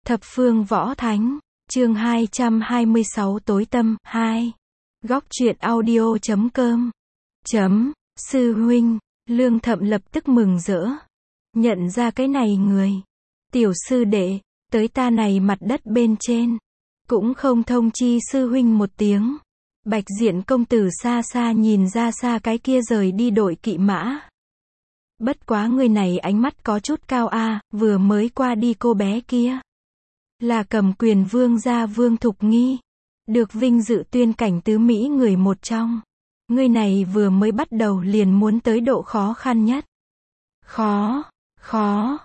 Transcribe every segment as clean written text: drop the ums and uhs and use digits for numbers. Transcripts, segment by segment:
Thập phương võ thánh, chương 226 tối tâm, 2. Góc truyện audio.com. Sư huynh, Lương Thậm lập tức mừng rỡ. Nhận ra cái này người. Tiểu sư đệ, tới ta này mặt đất bên trên. Cũng không thông chi sư huynh một tiếng. Bạch Diện công tử xa xa nhìn ra xa cái kia rời đi đội kỵ mã. Bất quá người này ánh mắt có chút cao a, vừa mới qua đi cô bé kia. Là Cầm Quyền vương gia Vương Thục Nghi. Được vinh dự tuyên cảnh tứ Mỹ người một trong. Người này vừa mới bắt đầu liền muốn tới độ khó khăn nhất. Khó.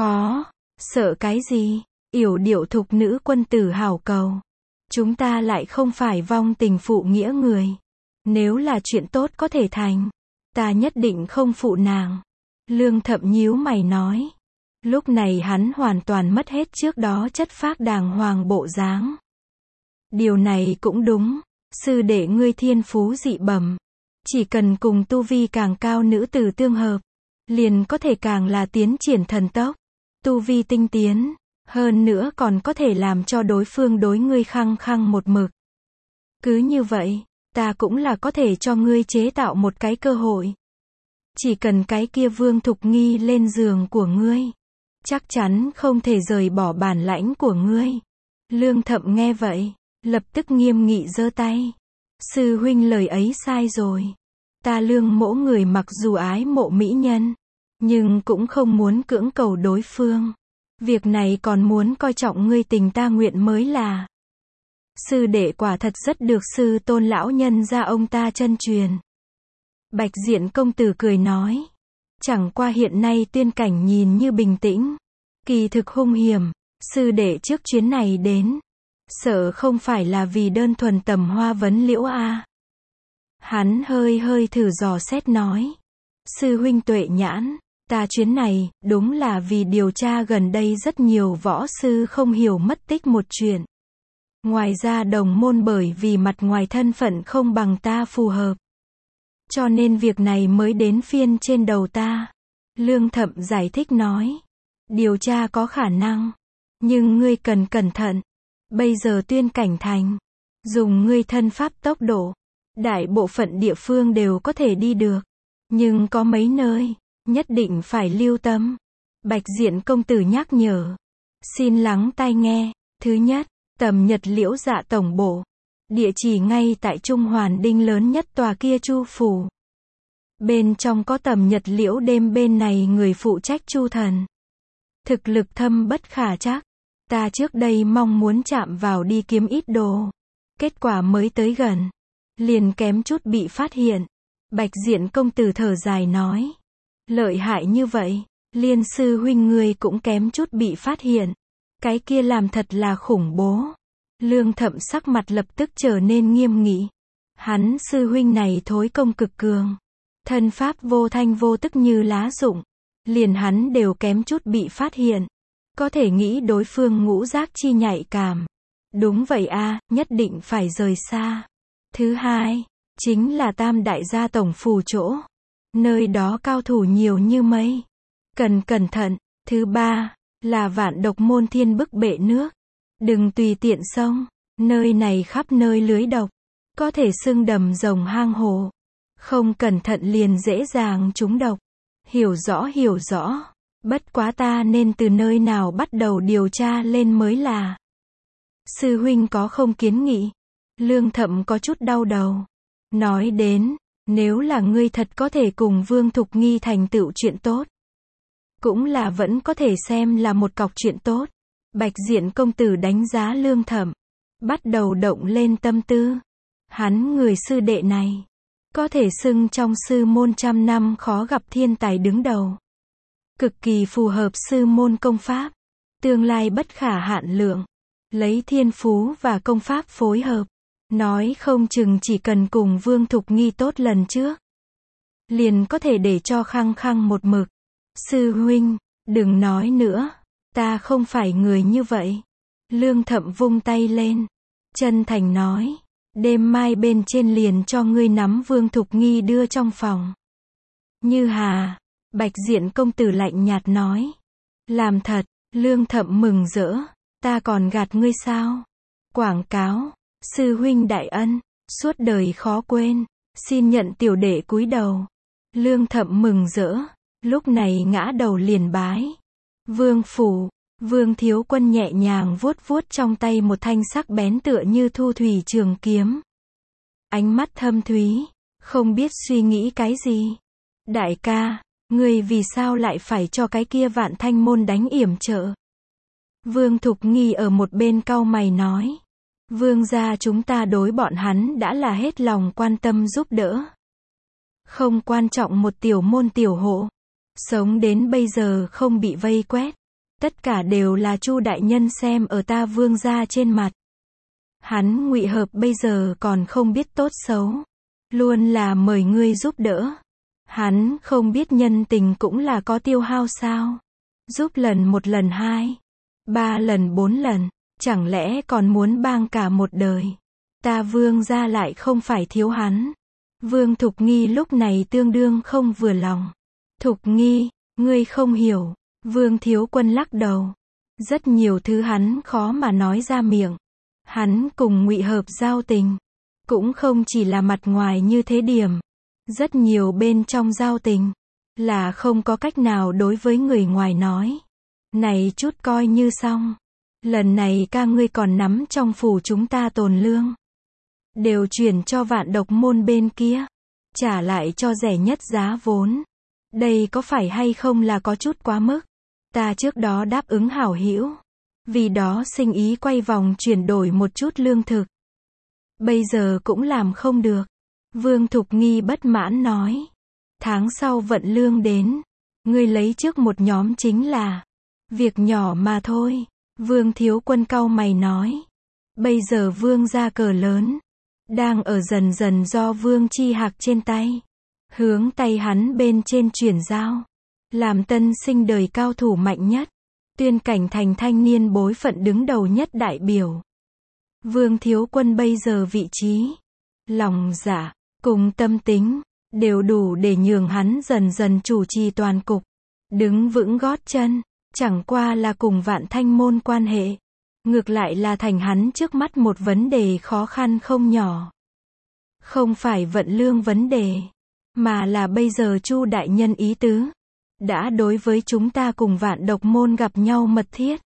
Sợ cái gì? Yểu điệu thục nữ quân tử hảo cầu. Chúng ta lại không phải vong tình phụ nghĩa người. Nếu là chuyện tốt có thể thành, ta nhất định không phụ nàng. Lương Thậm nhíu mày nói. Lúc này hắn hoàn toàn mất hết trước đó chất phác đàng hoàng bộ dáng. Điều này cũng đúng. Sư đệ ngươi thiên phú dị bẩm. Chỉ cần cùng tu vi càng cao nữ tử tương hợp, liền có thể càng là tiến triển thần tốc. Tu vi tinh tiến, hơn nữa còn có thể làm cho đối phương đối ngươi khăng khăng một mực. Cứ như vậy, ta cũng là có thể cho ngươi chế tạo một cái cơ hội. Chỉ cần cái kia Vương Thục Nghi lên giường của ngươi, chắc chắn không thể rời bỏ bản lãnh của ngươi. Lương Thậm nghe vậy, lập tức nghiêm nghị giơ tay. Sư huynh lời ấy sai rồi. Ta Lương mỗ người mặc dù ái mộ mỹ nhân, nhưng cũng không muốn cưỡng cầu đối phương. Việc này còn muốn coi trọng ngươi tình ta nguyện mới là. Sư đệ quả thật rất được sư tôn lão nhân gia ông ta chân truyền. Bạch Diện công tử cười nói. Chẳng qua hiện nay tuyên cảnh nhìn như bình tĩnh, kỳ thực hung hiểm. Sư đệ trước chuyến này đến, sợ không phải là vì đơn thuần tầm hoa vấn liễu a. Hắn hơi thử dò xét nói. Sư huynh tuệ nhãn, ta chuyến này, đúng là vì điều tra gần đây rất nhiều võ sư không hiểu mất tích một chuyện. Ngoài ra đồng môn bởi vì mặt ngoài thân phận không bằng ta phù hợp, cho nên việc này mới đến phiên trên đầu ta. Lương Thậm giải thích nói. Điều tra có khả năng, nhưng ngươi cần cẩn thận. Bây giờ tuyên cảnh thành, dùng ngươi thân pháp tốc độ, đại bộ phận địa phương đều có thể đi được. Nhưng có mấy nơi, nhất định phải lưu tâm. Bạch Diện công tử nhắc nhở. Xin lắng tai nghe. Thứ nhất, Tầm Nhật Liễu Dạ tổng bộ. Địa chỉ ngay tại Trung Hoàn Đinh lớn nhất tòa kia Chu phủ. Bên trong có Tầm Nhật Liễu đêm bên này người phụ trách Chu thần. Thực lực thâm bất khả trắc. Ta trước đây mong muốn chạm vào đi kiếm ít đồ. Kết quả mới tới gần, liền kém chút bị phát hiện. Bạch Diện công tử thở dài nói. Lợi hại như vậy, Liên sư huynh ngươi cũng kém chút bị phát hiện. Cái kia làm thật là khủng bố. Lương Thậm sắc mặt lập tức trở nên nghiêm nghị. Hắn sư huynh này thối công cực cường. Thân pháp vô thanh vô tức như lá rụng. Liền hắn đều kém chút bị phát hiện. Có thể nghĩ đối phương ngũ giác chi nhạy cảm. Đúng vậy a, nhất định phải rời xa. Thứ hai, chính là Tam đại gia tổng phủ chỗ. Nơi đó cao thủ nhiều như mây. Cần cẩn thận. Thứ ba, là Vạn Độc môn thiên bức bệ nước. Đừng tùy tiện xông. Nơi này khắp nơi lưới độc. Có thể xưng đầm rồng hang hồ. Không cẩn thận liền dễ dàng trúng độc. Hiểu rõ. Bất quá ta nên từ nơi nào bắt đầu điều tra lên mới là. Sư huynh có không kiến nghị? Lương Thậm có chút đau đầu. Nói đến, nếu là ngươi thật có thể cùng Vương Thục Nghi thành tựu chuyện tốt, cũng là vẫn có thể xem là một cọc chuyện tốt. Bạch Diện công tử đánh giá Lương Thậm, bắt đầu động lên tâm tư. Hắn người sư đệ này, có thể xưng trong sư môn trăm năm khó gặp thiên tài đứng đầu. Cực kỳ phù hợp sư môn công pháp. Tương lai bất khả hạn lượng. Lấy thiên phú và công pháp phối hợp. Nói không chừng chỉ cần cùng Vương Thục Nghi tốt lần trước, liền có thể để cho khăng khăng một mực. Sư huynh, đừng nói nữa. Ta không phải người như vậy. Lương Thậm vung tay lên. Chân thành nói. Đêm mai bên trên liền cho ngươi nắm Vương Thục Nghi đưa trong phòng. Như hà. Bạch Diện công tử lạnh nhạt nói. Làm thật. Lương Thậm mừng rỡ. Ta còn gạt ngươi sao? Quảng cáo, sư huynh đại ân, suốt đời khó quên, xin nhận tiểu đệ cúi đầu. Lương Thậm mừng rỡ, lúc này ngã đầu liền bái. Vương phủ, Vương Thiếu Quân nhẹ nhàng vuốt vuốt trong tay một thanh sắc bén tựa như thu thủy trường kiếm. Ánh mắt thâm thúy, không biết suy nghĩ cái gì. Đại ca, ngươi vì sao lại phải cho cái kia Vạn Thanh môn đánh yểm trợ? Vương Thục Nghi ở một bên cau mày nói. Vương gia chúng ta đối bọn hắn đã là hết lòng quan tâm giúp đỡ. Không quan trọng một tiểu môn tiểu hộ. Sống đến bây giờ không bị vây quét. Tất cả đều là Chu đại nhân xem ở ta Vương gia trên mặt. Hắn Ngụy Hợp bây giờ còn không biết tốt xấu. Luôn là mời ngươi giúp đỡ. Hắn không biết nhân tình cũng là có tiêu hao sao. Giúp lần một lần hai. 3 lần 4 lần. Chẳng lẽ còn muốn bang cả một đời. Ta Vương gia lại không phải thiếu hắn. Vương Thục Nghi lúc này tương đương không vừa lòng. Thục Nghi, ngươi không hiểu. Vương Thiếu Quân lắc đầu. Rất nhiều thứ hắn khó mà nói ra miệng. Hắn cùng Ngụy Hợp giao tình. Cũng không chỉ là mặt ngoài như thế điểm. Rất nhiều bên trong giao tình. Là không có cách nào đối với người ngoài nói. Này chút coi như xong. Lần này ca ngươi còn nắm trong phủ chúng ta tồn lương. Đều chuyển cho Vạn Độc môn bên kia. Trả lại cho rẻ nhất giá vốn. Đây có phải hay không là có chút quá mức. Ta trước đó đáp ứng hảo hữu. Vì đó sinh ý quay vòng chuyển đổi một chút lương thực. Bây giờ cũng làm không được. Vương Thục Nghi bất mãn nói. Tháng sau vận lương đến. Ngươi lấy trước một nhóm chính là. Việc nhỏ mà thôi. Vương Thiếu Quân cau mày nói. Bây giờ Vương gia cờ lớn. Đang ở dần dần do Vương Chi Hạc trên tay. Hướng tay hắn bên trên chuyển giao. Làm tân sinh đời cao thủ mạnh nhất. Tuyên Cảnh thành thanh niên bối phận đứng đầu nhất đại biểu. Vương Thiếu Quân bây giờ vị trí. Lòng dạ, cùng tâm tính. Đều đủ để nhường hắn dần dần chủ trì toàn cục. Đứng vững gót chân. Chẳng qua là cùng Vạn Thanh môn quan hệ. Ngược lại là thành hắn trước mắt một vấn đề khó khăn không nhỏ. Không phải vận lương vấn đề. Mà là bây giờ Chu đại nhân ý tứ. Đã đối với chúng ta cùng Vạn Độc môn gặp nhau mật thiết.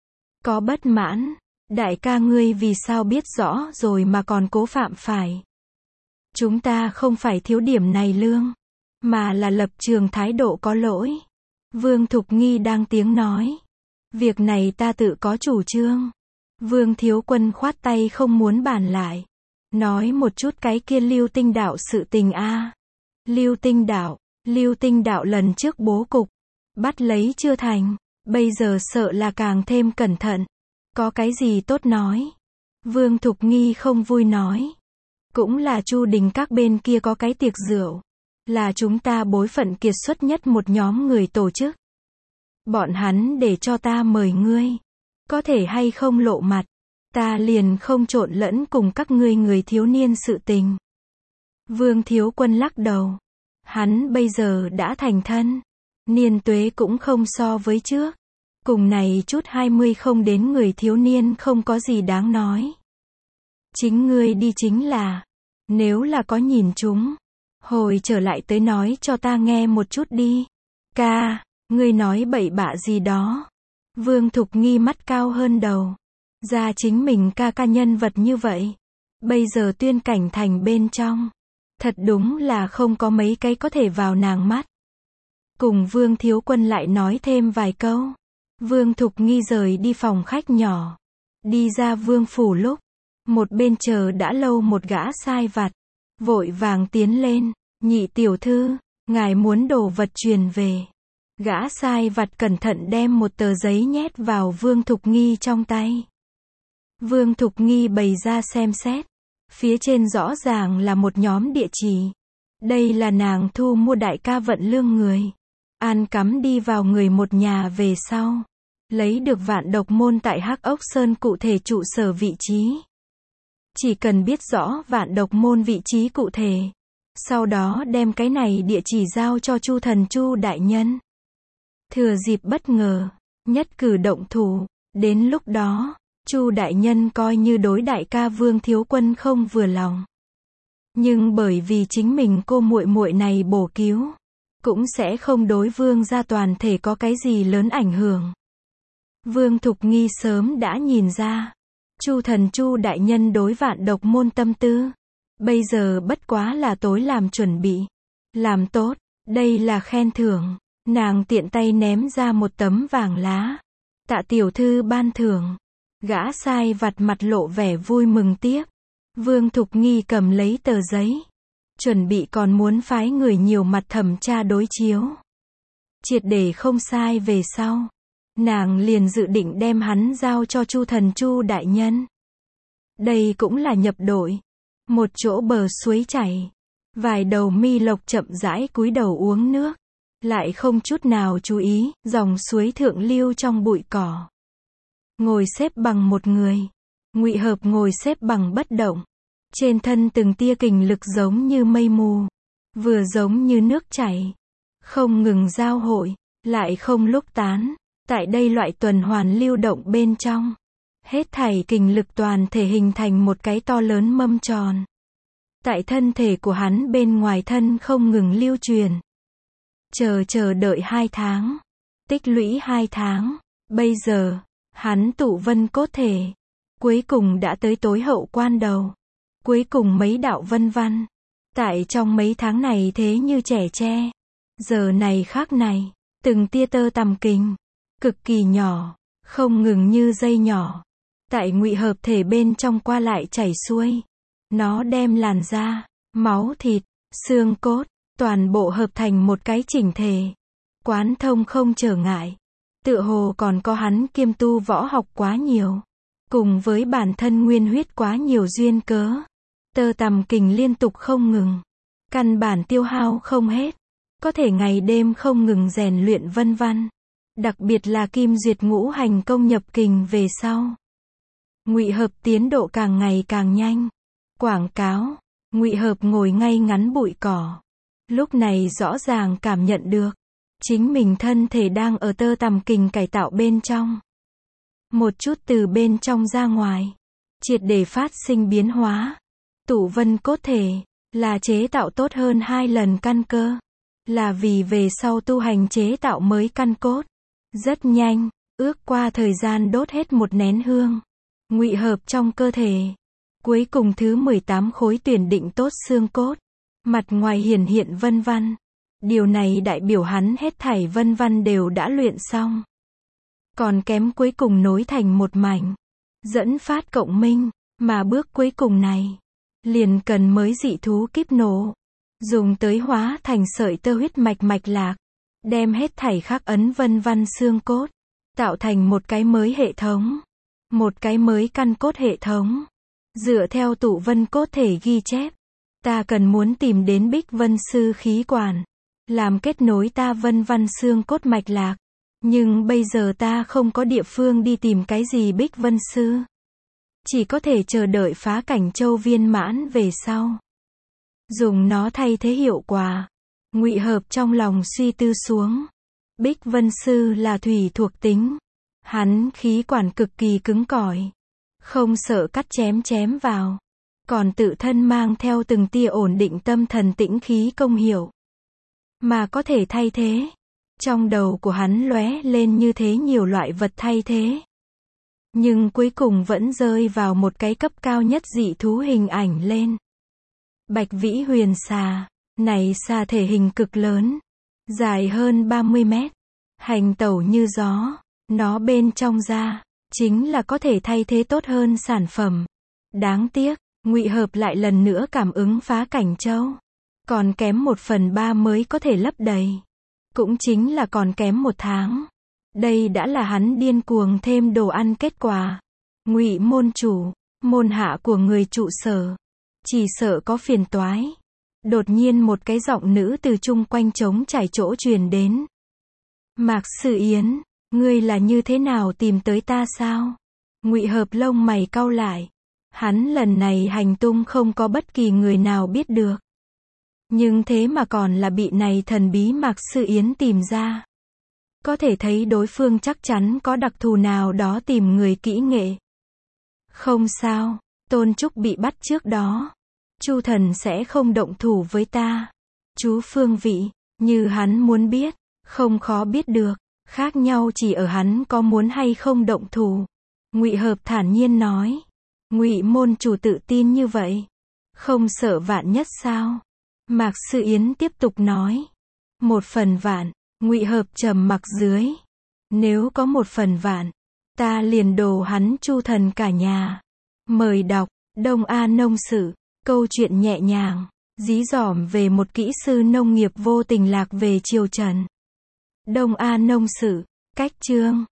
Có bất mãn. Đại ca ngươi vì sao biết rõ rồi mà còn cố phạm phải. Chúng ta không phải thiếu điểm này lương. Mà là lập trường thái độ có lỗi. Vương Thục Nghi đang tiếng nói. Việc này ta tự có chủ trương. Vương Thiếu Quân khoát tay không muốn bàn lại. Nói một chút cái kia Lưu Tinh đạo sự tình a. Lưu Tinh đạo lần trước bố cục. Bắt lấy chưa thành. Bây giờ sợ là càng thêm cẩn thận. Có cái gì tốt nói. Vương Thục Nghi không vui nói. Cũng là Chu đình các bên kia có cái tiệc rượu. Là chúng ta bối phận kiệt xuất nhất một nhóm người tổ chức. Bọn hắn để cho ta mời ngươi. Có thể hay không lộ mặt. Ta liền không trộn lẫn cùng các ngươi người thiếu niên sự tình. Vương Thiếu Quân lắc đầu. Hắn bây giờ đã thành thân. Niên tuế cũng không so với trước. Cùng này chút 20 không đến người thiếu niên không có gì đáng nói. Chính ngươi đi chính là. Nếu là có nhìn chúng. Hồi trở lại tới nói cho ta nghe một chút đi. Ca, ngươi nói bậy bạ gì đó. Vương Thục Nghi mắt cao hơn đầu. Ra chính mình ca nhân vật như vậy. Bây giờ Tuyên Cảnh thành bên trong. Thật đúng là không có mấy cái có thể vào nàng mắt. Cùng Vương Thiếu Quân lại nói thêm vài câu. Vương Thục Nghi rời đi phòng khách nhỏ. Đi ra Vương phủ lúc. Một bên chờ đã lâu một gã sai vặt. Vội vàng tiến lên. Nhị tiểu thư, ngài muốn đồ vật truyền về. Gã sai vặt cẩn thận đem một tờ giấy nhét vào Vương Thục Nghi trong tay. Vương Thục Nghi bày ra xem xét. Phía trên rõ ràng là một nhóm địa chỉ. Đây là nàng thu mua đại ca vận lương người. An cắm đi vào người một nhà về sau. Lấy được Vạn Độc môn tại Hắc Ốc Sơn cụ thể trụ sở vị trí. Chỉ cần biết rõ Vạn Độc môn vị trí cụ thể. Sau đó đem cái này địa chỉ giao cho Chu thần Chu đại nhân. Thừa dịp bất ngờ, nhất cử động thủ, Đến lúc đó, Chu đại nhân coi như đối đại ca Vương thiếu quân không vừa lòng. Nhưng bởi vì chính mình cô muội muội này bổ cứu, cũng sẽ không đối Vương gia toàn thể có cái gì lớn ảnh hưởng. Vương Thục Nghi sớm đã nhìn ra, Chu thần Chu đại nhân đối Vạn Độc môn tâm tư, bây giờ bất quá là tối làm chuẩn bị. Làm tốt, đây là khen thưởng. Nàng tiện tay ném ra một tấm vàng lá. Tạ tiểu thư ban thưởng. Gã sai vặt mặt lộ vẻ vui mừng tiếp. Vương Thục Nghi cầm lấy tờ giấy, chuẩn bị còn muốn phái người nhiều mặt thẩm tra đối chiếu. Triệt để không sai về sau, nàng liền dự định đem hắn giao cho Chu thần Chu đại nhân. Đây cũng là nhập đội. Một chỗ bờ suối chảy, vài đầu mi lộc chậm rãi cúi đầu uống nước, lại không chút nào chú ý, dòng suối thượng lưu trong bụi cỏ. Ngồi xếp bằng một người, Ngụy Hợp ngồi xếp bằng bất động, trên thân từng tia kình lực giống như mây mù, vừa giống như nước chảy, không ngừng giao hội, lại không lúc tán. Tại đây loại tuần hoàn lưu động bên trong, hết thảy kình lực toàn thể hình thành một cái to lớn mâm tròn. Tại thân thể của hắn bên ngoài thân không ngừng lưu truyền. Chờ đợi 2 tháng. Tích lũy 2 tháng. Bây giờ, hắn tụ vân cốt thể. Cuối cùng đã tới tối hậu quan đầu. Cuối cùng mấy đạo vân văn. Tại trong mấy tháng này thế như trẻ tre. Giờ này khác này, từng tia tơ tằm kình, cực kỳ nhỏ, không ngừng như dây nhỏ. Tại Ngụy Hợp thể bên trong qua lại chảy xuôi. Nó đem làn da, máu thịt, xương cốt, toàn bộ hợp thành một cái chỉnh thể. Quán thông không trở ngại. Tựa hồ còn có hắn kiêm tu võ học quá nhiều. Cùng với bản thân nguyên huyết quá nhiều duyên cớ. Tơ tằm kình liên tục không ngừng. Căn bản tiêu hao không hết. Có thể ngày đêm không ngừng rèn luyện vân vân. Đặc biệt là Kim Duyệt Ngũ Hành công nhập kình về sau. Ngụy Hợp tiến độ càng ngày càng nhanh. Quảng cáo, Ngụy Hợp ngồi ngay ngắn bụi cỏ. Lúc này rõ ràng cảm nhận được, chính mình thân thể đang ở tơ tằm kình cải tạo bên trong. Một chút từ bên trong ra ngoài, triệt để phát sinh biến hóa. Tụ vân cốt thể, là chế tạo tốt hơn 2 lần căn cơ. Là vì về sau tu hành chế tạo mới căn cốt. Rất nhanh, ước qua thời gian đốt hết 1 nén hương. Ngụy Hợp trong cơ thể. Cuối cùng thứ 18 khối tuyển định tốt xương cốt. Mặt ngoài hiển hiện vân văn. Điều này đại biểu hắn hết thảy vân văn đều đã luyện xong. Còn kém cuối cùng nối thành một mảnh. Dẫn phát cộng minh. Mà bước cuối cùng này, liền cần mới dị thú kíp nổ. Dùng tới hóa thành sợi tơ huyết mạch mạch lạc. Đem hết thảy khắc ấn vân văn xương cốt. Tạo thành một cái mới hệ thống. Một cái mới căn cốt hệ thống. Dựa theo tụ vân cốt thể ghi chép, ta cần muốn tìm đến Bích Vân Sư khí quản, làm kết nối ta vân văn xương cốt mạch lạc. Nhưng bây giờ ta không có địa phương đi tìm cái gì Bích Vân Sư. Chỉ có thể chờ đợi phá cảnh châu viên mãn về sau. Dùng nó thay thế hiệu quả. Ngụy Hợp trong lòng suy tư xuống. Bích Vân Sư là thủy thuộc tính. Hắn khí quản cực kỳ cứng cỏi. Không sợ cắt chém vào. Còn tự thân mang theo từng tia ổn định tâm thần tĩnh khí công hiệu. Mà có thể thay thế. Trong đầu của hắn lóe lên như thế nhiều loại vật thay thế. Nhưng cuối cùng vẫn rơi vào một cái cấp cao nhất dị thú hình ảnh lên. Bạch Vĩ Huyền Xà. Này xà thể hình cực lớn. Dài hơn 30 mét. Hành tẩu như gió. Nó bên trong da, chính là có thể thay thế tốt hơn sản phẩm. Đáng tiếc, Ngụy Hợp lại lần nữa cảm ứng phá cảnh châu. Còn kém 1/3 mới có thể lấp đầy. Cũng chính là còn kém 1 tháng. Đây đã là hắn điên cuồng thêm đồ ăn kết quả. Ngụy môn chủ, môn hạ của người trụ sở. Chỉ sợ có phiền toái. Đột nhiên một cái giọng nữ từ chung quanh trống trải chỗ truyền đến. Mạc Sư Yến. Ngươi là như thế nào tìm tới ta sao? Ngụy Hợp lông mày cau lại. Hắn lần này hành tung không có bất kỳ người nào biết được. Nhưng thế mà còn là bị này thần bí Mạc Sư Yến tìm ra. Có thể thấy đối phương chắc chắn có đặc thù nào đó tìm người kỹ nghệ. Không sao, Tôn Trúc bị bắt trước đó. Chu Thần sẽ không động thủ với ta. Chú Phương Vị, như hắn muốn biết, không khó biết được, khác nhau chỉ ở hắn có muốn hay không động thủ. Ngụy Hợp thản nhiên nói. Ngụy môn chủ tự tin như vậy, không sợ vạn nhất sao? Mạc Sư Yến tiếp tục nói. 1/1000, Ngụy Hợp trầm mặc dưới. Nếu có 1/1000, ta liền đồ hắn Chu Thần cả nhà. Mời đọc, Đông A Nông Sự, câu chuyện nhẹ nhàng, dí dỏm về một kỹ sư nông nghiệp vô tình lạc về triều Trần. Đông A Nông Sự, cách chương.